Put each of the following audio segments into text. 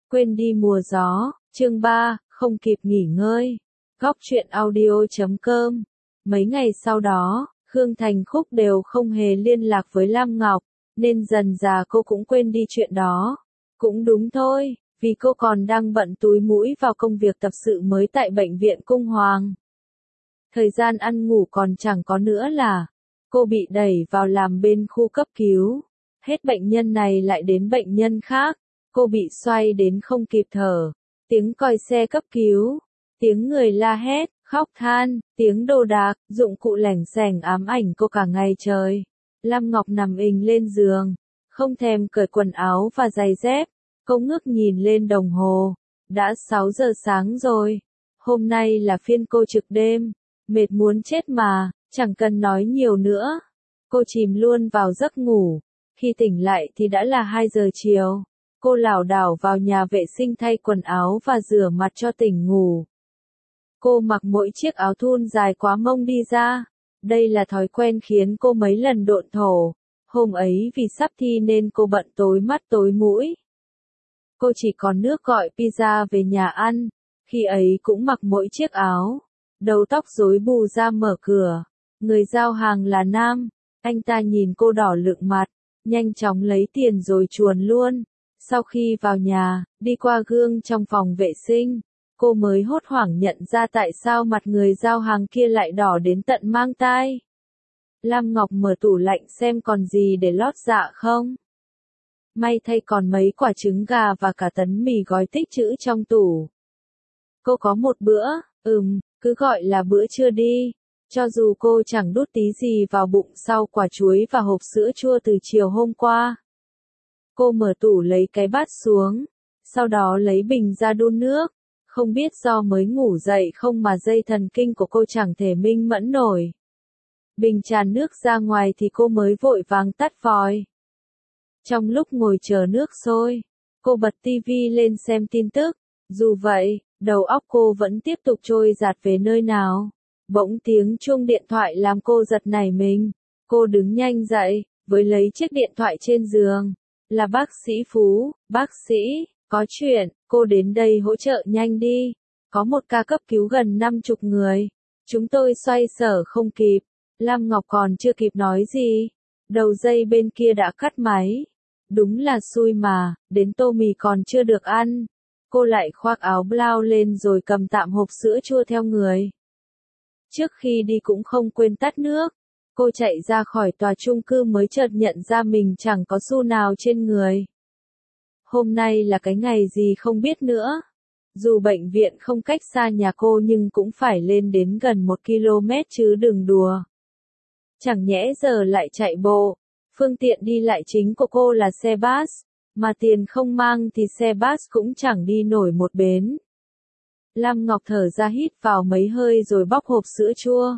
Quên đi mùa gió, chương 3, không kịp nghỉ ngơi. Góc truyện audio.com. Mấy ngày sau đó, Khương Thành Khúc đều không hề liên lạc với Lam Ngọc, nên dần dà cô cũng quên đi chuyện đó. Cũng đúng thôi, vì cô còn đang bận túi mũi vào công việc tập sự mới tại bệnh viện Cung Hoàng. Thời gian ăn ngủ còn chẳng có nữa là, cô bị đẩy vào làm bên khu cấp cứu. Hết bệnh nhân này lại đến bệnh nhân khác, cô bị xoay đến không kịp thở. Tiếng còi xe cấp cứu, tiếng người la hét, khóc than, tiếng đồ đạc, dụng cụ lẻng xẻng ám ảnh cô cả ngày trời. Lam Ngọc nằm ình lên giường, không thèm cởi quần áo và giày dép. Cô ngước nhìn lên đồng hồ, đã 6 giờ sáng rồi. Hôm nay là phiên cô trực đêm, mệt muốn chết mà, chẳng cần nói nhiều nữa. Cô chìm luôn vào giấc ngủ, khi tỉnh lại thì đã là 2 giờ chiều. Cô lảo đảo vào nhà vệ sinh thay quần áo và rửa mặt cho tỉnh ngủ. Cô mặc mỗi chiếc áo thun dài quá mông đi ra. Đây là thói quen khiến cô mấy lần độn thổ. Hôm ấy vì sắp thi nên cô bận tối mắt tối mũi. Cô chỉ còn nước gọi pizza về nhà ăn. Khi ấy cũng mặc mỗi chiếc áo. Đầu tóc rối bù ra mở cửa. Người giao hàng là nam. Anh ta nhìn cô đỏ lựng mặt, nhanh chóng lấy tiền rồi chuồn luôn. Sau khi vào nhà, đi qua gương trong phòng vệ sinh, cô mới hốt hoảng nhận ra tại sao mặt người giao hàng kia lại đỏ đến tận mang tai. Lam Ngọc mở tủ lạnh xem còn gì để lót dạ không. May thay còn mấy quả trứng gà và cả tấn mì gói tích trữ trong tủ. Cô có một bữa, cứ gọi là bữa trưa đi. Cho dù cô chẳng đút tí gì vào bụng sau quả chuối và hộp sữa chua từ chiều hôm qua. Cô mở tủ lấy cái bát xuống, sau đó lấy bình ra đun nước. Không biết do mới ngủ dậy không mà dây thần kinh của cô chẳng thể minh mẫn nổi. Bình tràn nước ra ngoài thì cô mới vội vàng tắt vòi. Trong lúc ngồi chờ nước sôi, cô bật tivi lên xem tin tức. Dù vậy, đầu óc cô vẫn tiếp tục trôi dạt về nơi nào. Bỗng tiếng chuông điện thoại làm cô giật nảy mình. Cô đứng nhanh dậy, với lấy chiếc điện thoại trên giường. Là bác sĩ Phú. Bác sĩ, có chuyện, cô đến đây hỗ trợ nhanh đi. Có một ca cấp cứu gần 50 người. Chúng tôi xoay sở không kịp. Lam Ngọc còn chưa kịp nói gì. Đầu dây bên kia đã cắt máy. Đúng là xui mà, đến tô mì còn chưa được ăn. Cô lại khoác áo blau lên rồi cầm tạm hộp sữa chua theo người. Trước khi đi cũng không quên tắt nước. Cô chạy ra khỏi tòa chung cư mới chợt nhận ra mình chẳng có xu nào trên người. Hôm nay là cái ngày gì không biết nữa. Dù bệnh viện không cách xa nhà cô nhưng cũng phải lên đến gần 1 km chứ đừng đùa. Chẳng nhẽ giờ lại chạy bộ. Phương tiện đi lại chính của cô là xe bus. Mà tiền không mang thì xe bus cũng chẳng đi nổi một bến. Lam Ngọc thở ra hít vào mấy hơi rồi bóc hộp sữa chua.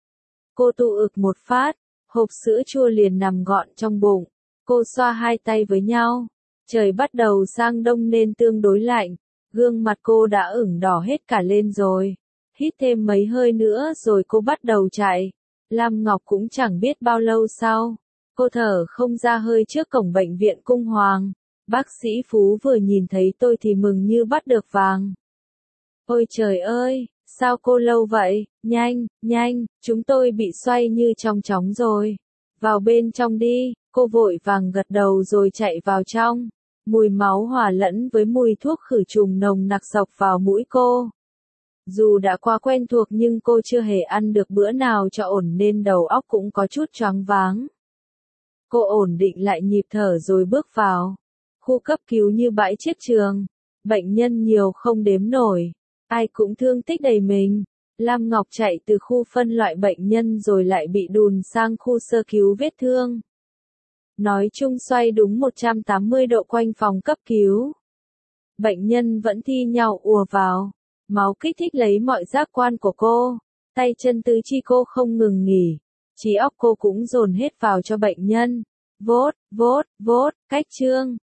Cô tụ ực một phát, hộp sữa chua liền nằm gọn trong bụng. Cô xoa hai tay với nhau. Trời bắt đầu sang đông nên tương đối lạnh. Gương mặt cô đã ửng đỏ hết cả lên rồi. Hít thêm mấy hơi nữa rồi cô bắt đầu chạy. Lam Ngọc cũng chẳng biết bao lâu sau. Cô thở không ra hơi trước cổng bệnh viện Cung Hoàng. Bác sĩ Phú vừa nhìn thấy tôi thì mừng như bắt được vàng. Ôi trời ơi, sao cô lâu vậy? Nhanh, chúng tôi bị xoay như trong chóng rồi. Vào bên trong đi, cô vội vàng gật đầu rồi chạy vào trong. Mùi máu hòa lẫn với mùi thuốc khử trùng nồng nặc xộc vào mũi cô. Dù đã quá quen thuộc nhưng cô chưa hề ăn được bữa nào cho ổn nên đầu óc cũng có chút choáng váng. Cô ổn định lại nhịp thở rồi bước vào. Khu cấp cứu như bãi chiếc trường. Bệnh nhân nhiều không đếm nổi. Ai cũng thương tích đầy mình. Lam Ngọc chạy từ khu phân loại bệnh nhân rồi lại bị đùn sang khu sơ cứu vết thương. Nói chung xoay đúng 180 độ quanh phòng cấp cứu. Bệnh nhân vẫn thi nhau ùa vào. Máu kích thích lấy mọi giác quan của cô. Tay chân tứ chi cô không ngừng nghỉ. Trí óc cô cũng dồn hết vào cho bệnh nhân. Vốt, cách chương.